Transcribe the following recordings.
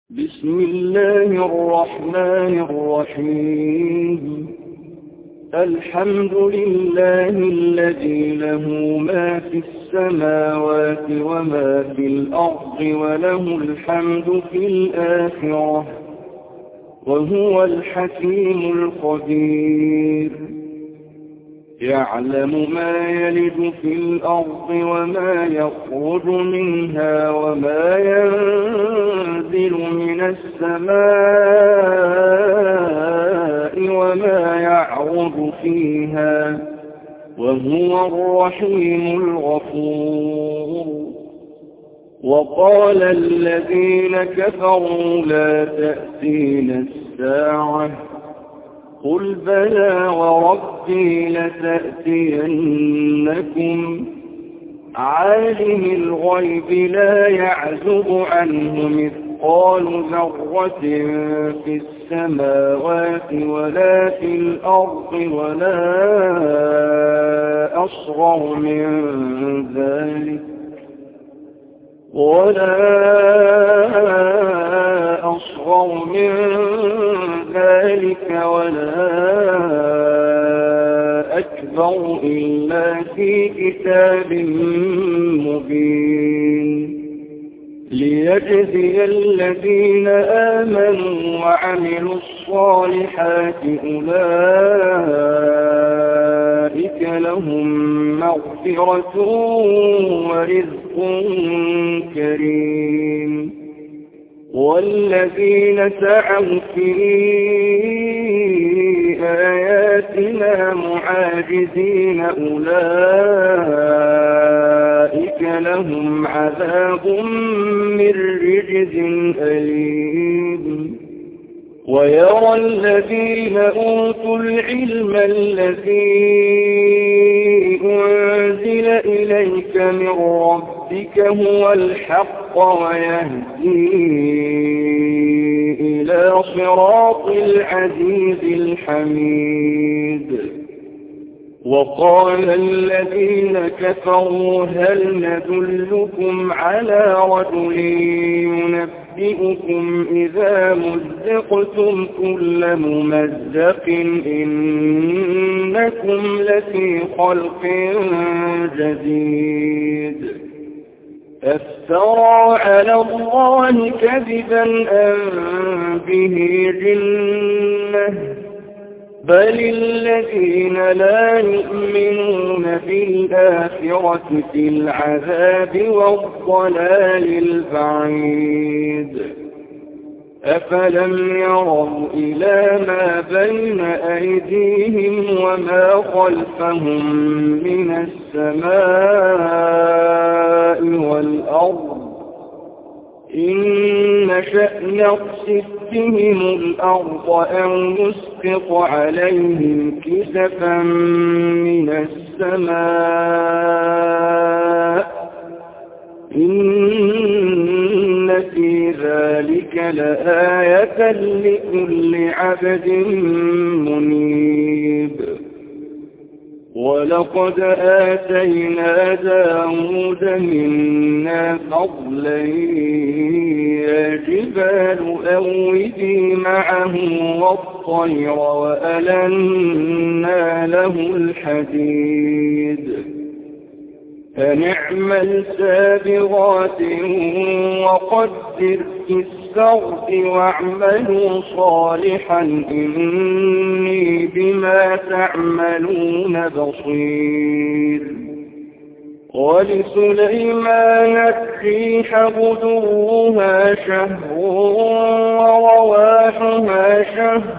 بسم الله الرحمن الرحيم. الحمد لله الذي له ما في السماوات وما في الأرض وله الحمد في الآخرة وهو الحكيم الخبير. يعلم ما يلج في الأرض وما يخرج منها وما ينزل من السماء وما يعرج فيها وهو الرحيم الغفور. وقال الذين كفروا لا تأتينا الساعة قل بلى وربي لتأتينكم عالم الغيب لا يعزب عنه مثقال ذرة في السماوات ولا في الأرض ولا أصغر من ذلك ولا أكبر إلا في كتاب مبين ليجزي الذين آمنوا وعملوا الصالحات أولئك لهم مغفرة ورزق كريم. والذين سعوا في آياتنا معاجزين أولئك لهم عذاب من رجز أليم. ويرى الذين أوتوا العلم الذي أنزل إليك من ربك هو الحق ويهدي إلى صراط العزيز الحميد. وقال الذين كفروا هل ندلكم على رجل ينبئكم إذا مزقتم كل ممزق إنكم لفي خلق جديد. أفترى على الله كذبا أم به جنة بل الذين لا يؤمنون بالآخرة في العذاب والضلال البعيد. أفلم يروا إلى ما بين أيديهم وما خلفهم من السماء والأرض إن نشأ نخسف بهم الأرض أو نسقط عليهم كسفا من السماء إن في ذلك لآية لكل عبد منيب. ولقد آتينا داود منا فضلا يا جبال أوبي معه والطير وألنا له الحديد أن اعمل سابغات وقدر في السرد واعملوا صالحا إني بما تعملون بصير. ولسليمان الريح غدوها شهر ورواحها شهر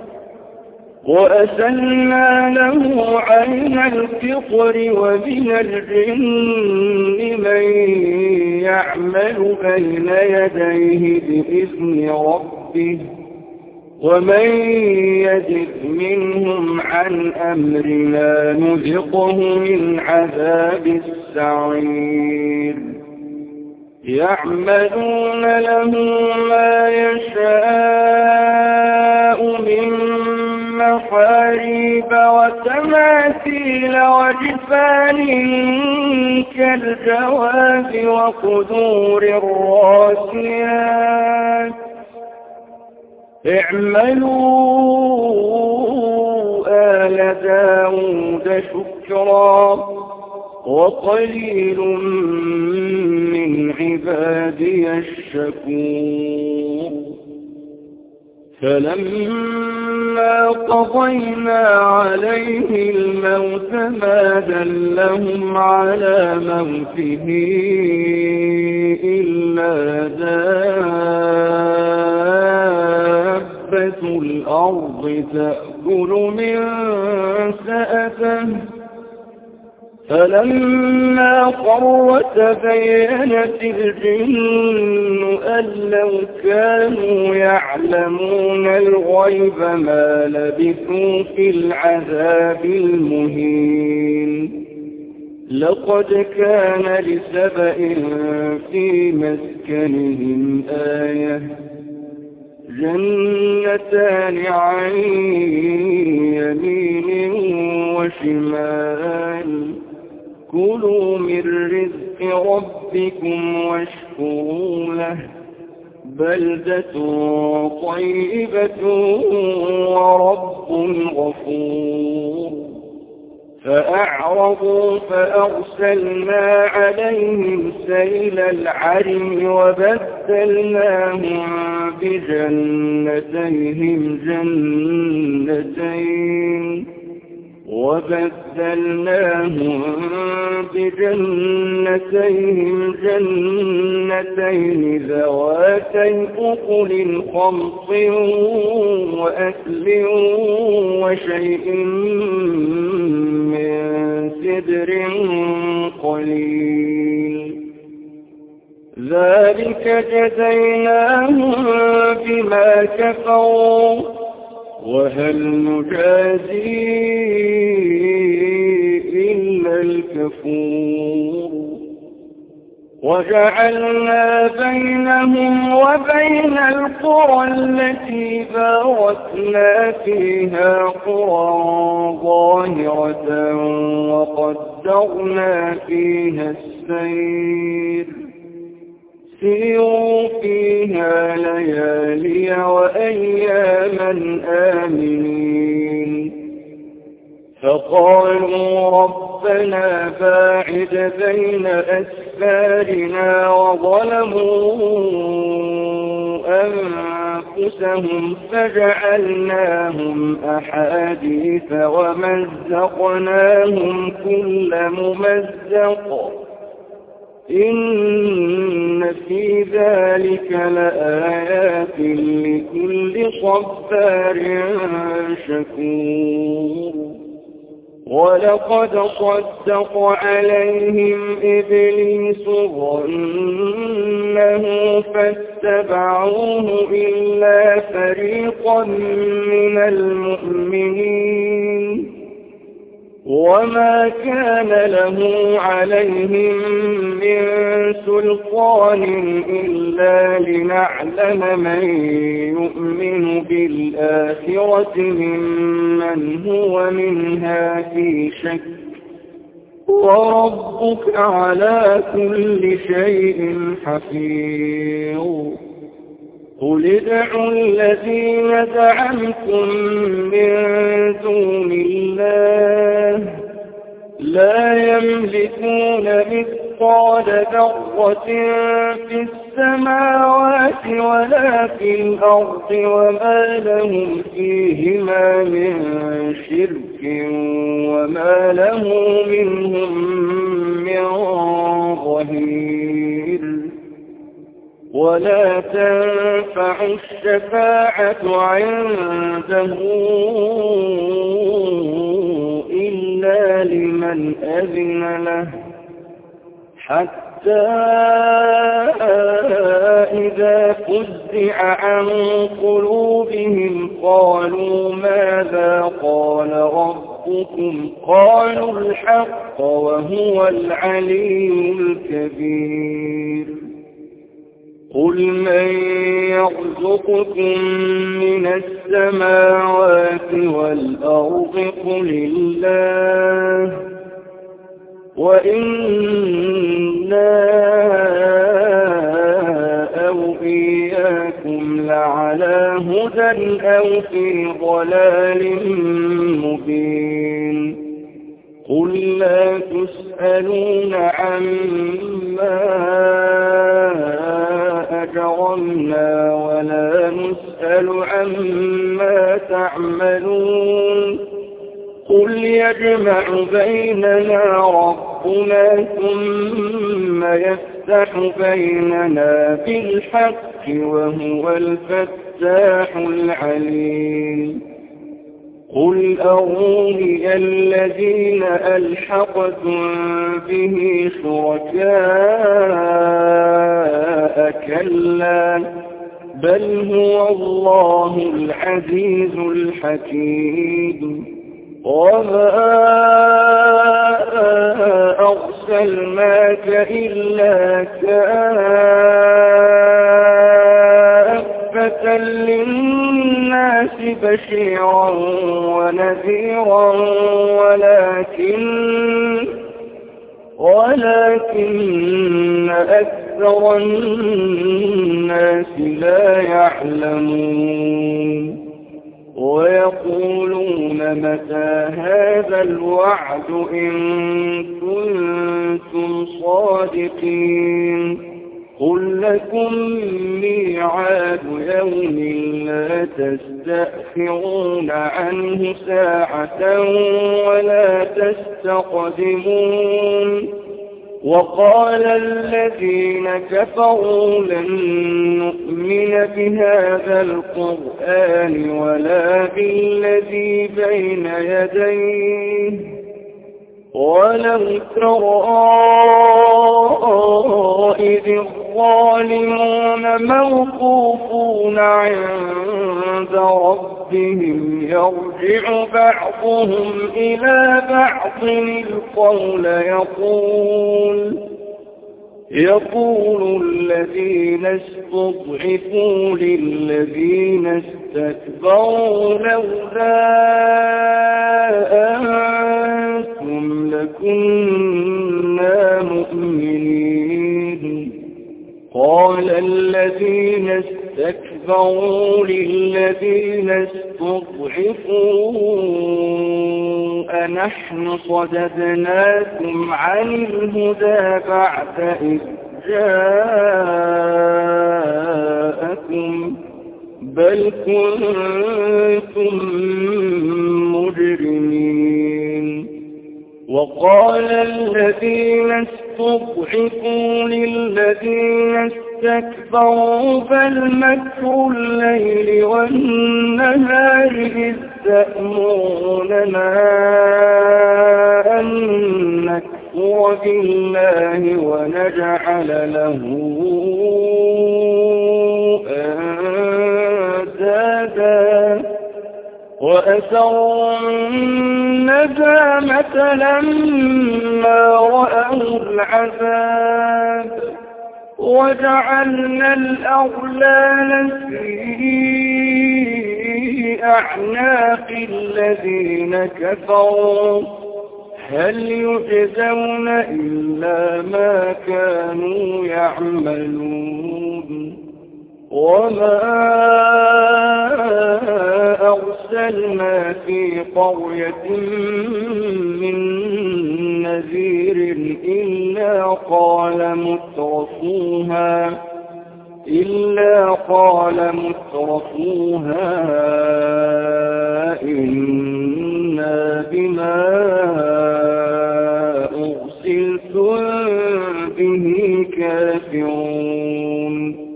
وأسلنا له عين الفطر ومن الجن من يعمل بين يديه بإذن ربه ومن يزغ منهم عن أمرنا نذقه من عذاب السعير. يعملون له ما يشاء من محاريب وتماثيل وجفان كالجواب وقدور الراسيات اعملوا آل داود شكرا وقليل من عبادي الشكور فلما قضينا عليه الموت ما دلهم على موته إلا دابة الأرض تأكل من سأته فلما خر تبينت الجن أن لو كانوا يعلمون الغيب ما لبثوا في العذاب المهين لقد كان لسبأ في مسكنهم آية جنتان عن يمين وشمال كلوا من رزق ربكم واشكروا له بلدة طيبة ورب غفور فأعرضوا فأرسلنا عليهم سيل العرم وبدلناهم بجنتين ذواتي أكل خمط وأكل وشيء من سدر قليل ذلك جزيناهم بما كفروا وهل نجازي إلا الكفور وجعلنا بينهم وبين القرى التي باركنا فيها قرى ظاهرة وقدرنا فيها السير سيروا فيها ليالي وأياما آمنين فقالوا ربنا باعد بين أسفارنا وظلموا أنفسهم فجعلناهم أحاديث ومزقناهم كل ممزق إن في ذلك لآيات لكل صبار شكور ولقد صدق عليهم إبليس ظنه فاتبعوه إلا فريقا من المؤمنين وما كان له عليهم من سلطان إلا لنعلم من يؤمن بالآخرة ممن هو منها في شك وربك على كل شيء حفيظ قل ادعوا الذين زعمتم من دون الله لا يملكون مثقال ذرة في السماوات ولا في الأرض وما لهم فيهما من شرك وما له منهم من ظهير ولا تنفع الشفاعة عنده إلا لمن أذن له حتى إذا فزع عن قلوبهم قالوا ماذا قال ربكم قالوا الحق وهو العلي الكبير قل من يرزقكم من السماوات والأرض قل الله وإنا أو إياه إنكم لعلى هدى أو في ضلال مبين قل لا تسألون عما أجرمنا ولا نسأل عما تعملون قل يجمع بيننا ربنا ثم يفتح بيننا بالحق وهو الفتاح العليم قل أروني الذين ألحقتم به شركاء كلا بل هو الله العزيز الحكيم وما أرسلناك إلا كافة للناس بشيرا ونذيرا ولكن أكثر الناس لا يعلمون ويقولون متى هذا الوعد إن كنتم صادقين قل لكم ميعاد يوم لا تستأخرون عنه ساعة ولا تستقدمون وقال الذين كفروا لن نؤمن بهذا القرآن ولا بالذي بين يديه ولو ترى إذ الظالمون موقوفون عند ربهم يرجع بعضهم إلى بعض القول يقول الذين استضعفوا للذين استكبروا لولا أنتم لكنا مؤمنين قال الذين استكبروا للذين استضعفوا أنحن صددناكم عن الهدى بعد إذ جاءكم بل كنتم مجرمين وقال الذين استضعفوا للذين استكبروا بل مكر الليل والنهار إذ تأمروننا أن نكفر بالله ونجعل له أندادا وأسروا الندامة لما رأوا العذاب وجعلنا الأغلال في أعناق الذين كفروا هل يجزون إلا ما كانوا يعملون وما أرسلنا في قرية من نذير إلا قال مترفوها إنا بما أرسلتم به كافرون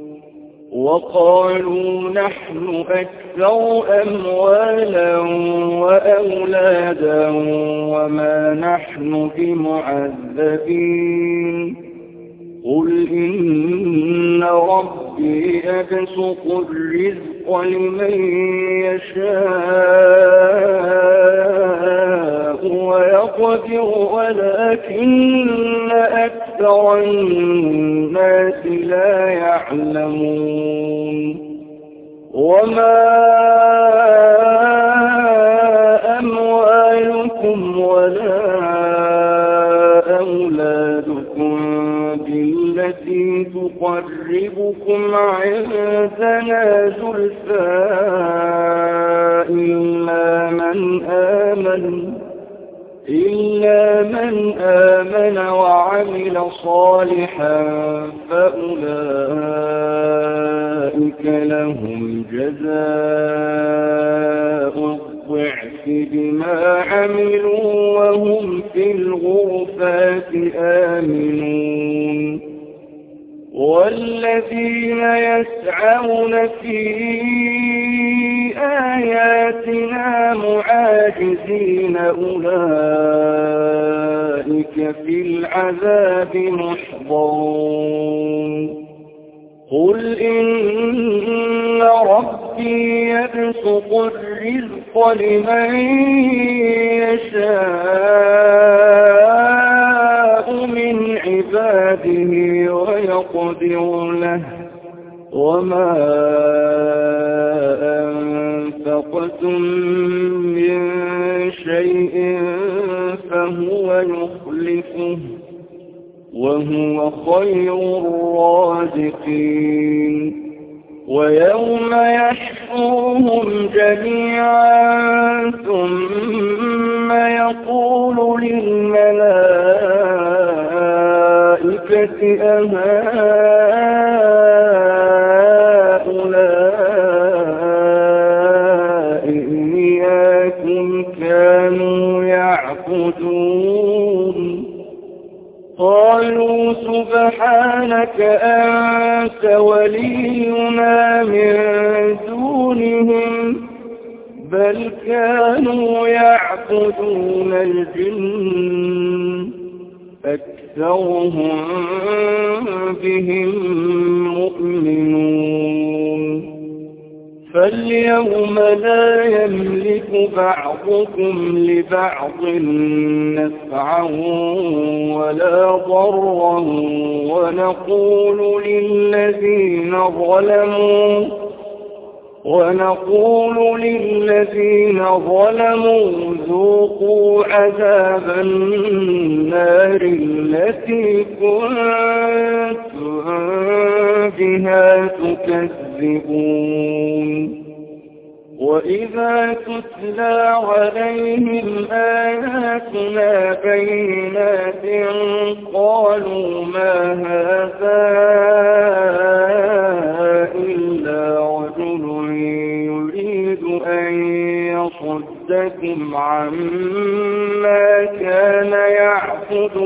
وقالوا نحن أكثر أموالا وأولادا وما نحن بمعذبين قل إن ربي يبسط الرزق لمن يشاء ويقدر ولكن أكثر الناس لا يعلمون وما أموالكم ولا أولادكم بالتي يقربكم عندنا زلفى إلا من آمن وعمل صالحا فأولئك لهم جزاء الضعف بما عملوا وهم في الغرفات آمنون والذين يسعون في آياتنا معاجزين أولئك في العذاب محضرون قل إن ربي يبسط الرزق لمن يشاء من عباده ويقدر له وما أنفقتم من شيء فهو يخلفه وهو خير الرازقين ويوم يحشرهم جميعا ثم يقول للملائكة أهؤلاء إياكم كانوا يعبدون قالوا سبحانك أنت ولينا من دونهم بل كانوا يعبدون الجن أكثرهم بهم مؤمنون فاليوم لا يملك بعضكم لبعض نفعا ولا ضرا ونقول للذين ظلموا ذوقوا عذاب النار التي كنتم بها تكذبون وإذا تتلى عليهم آياتنا بينات قالوا ما هذا إلا رجل يريد أن يصدكم عما كان يعبد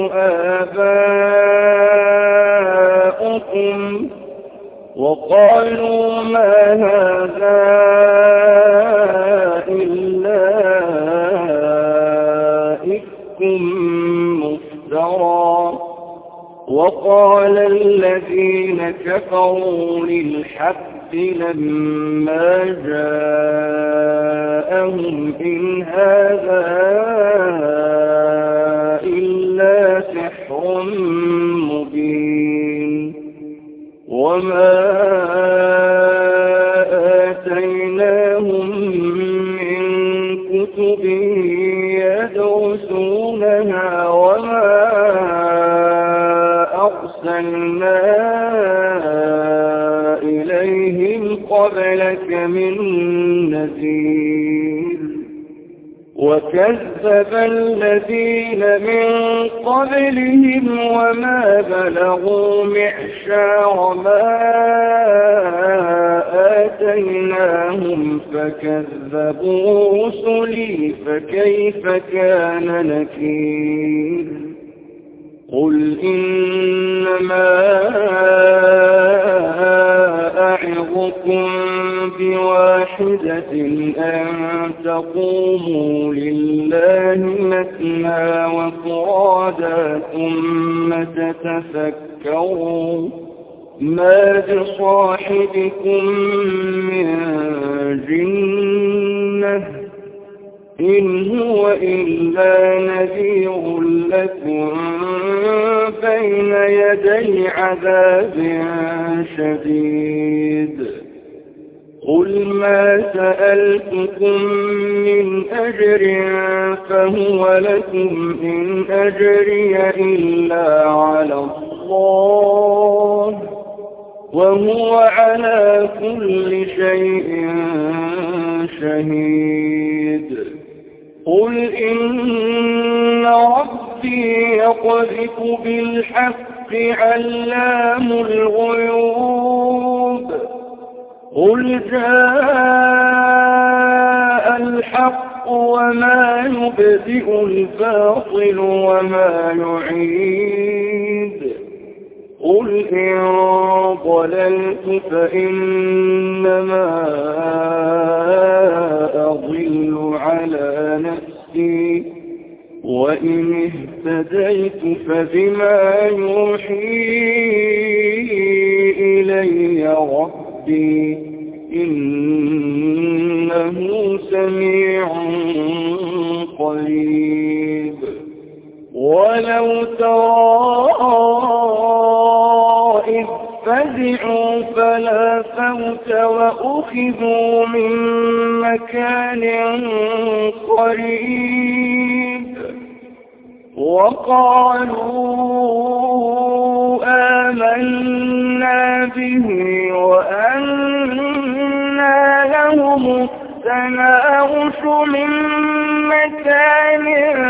آباؤكم وقالوا ما هذا إلا إفك مفترى وقال الذين كفروا للحق لما جاءهم إن هذا إلا سحر مبين وما آتيناهم من كتب يدرسونها وما أرسلنا إليهم قبلك من نذير وكذب الذين من قبلهم وما بلغوا معشار ما آتيناهم فكذبوا رسلي فكيف كان نكير قل إنما أعظكم بواحدة أن تقوموا لله مثنى وفرادا ثم تتفكروا ما بصاحبكم من جنة إن هو إلا نذير لكم بين يدي عذاب شديد قل ما سألتكم من أجر فهو لكم إن أجري إلا على الله وهو على كل شيء شهيد. قل إن ربي يقذف بالحق علام الغيوب. قل جاء الحق وما يبدئ الباطل وما يعيد. قل إن ضللت فإنما أضل على نفسي وإن اهتديت فبما يوحي إلي ربي إنه سميع قريب. ولو ترى إذ فزعوا فلا فوت وأخذوا من مكان قريب وقالوا آمنا به وأنى لهم التناوش من مكان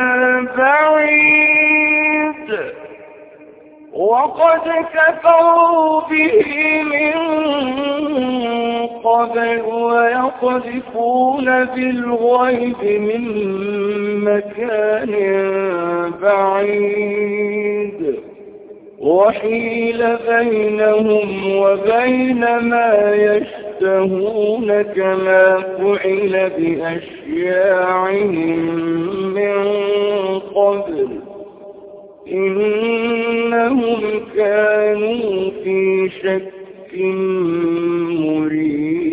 بعيد وقد كفروا به من قبل ويقذفون بالغيب من مكان بعيد وحيل بينهم وبين ما يشتهون كما فعل بأشياعهم من قبل إنهم كانوا في شك مريب.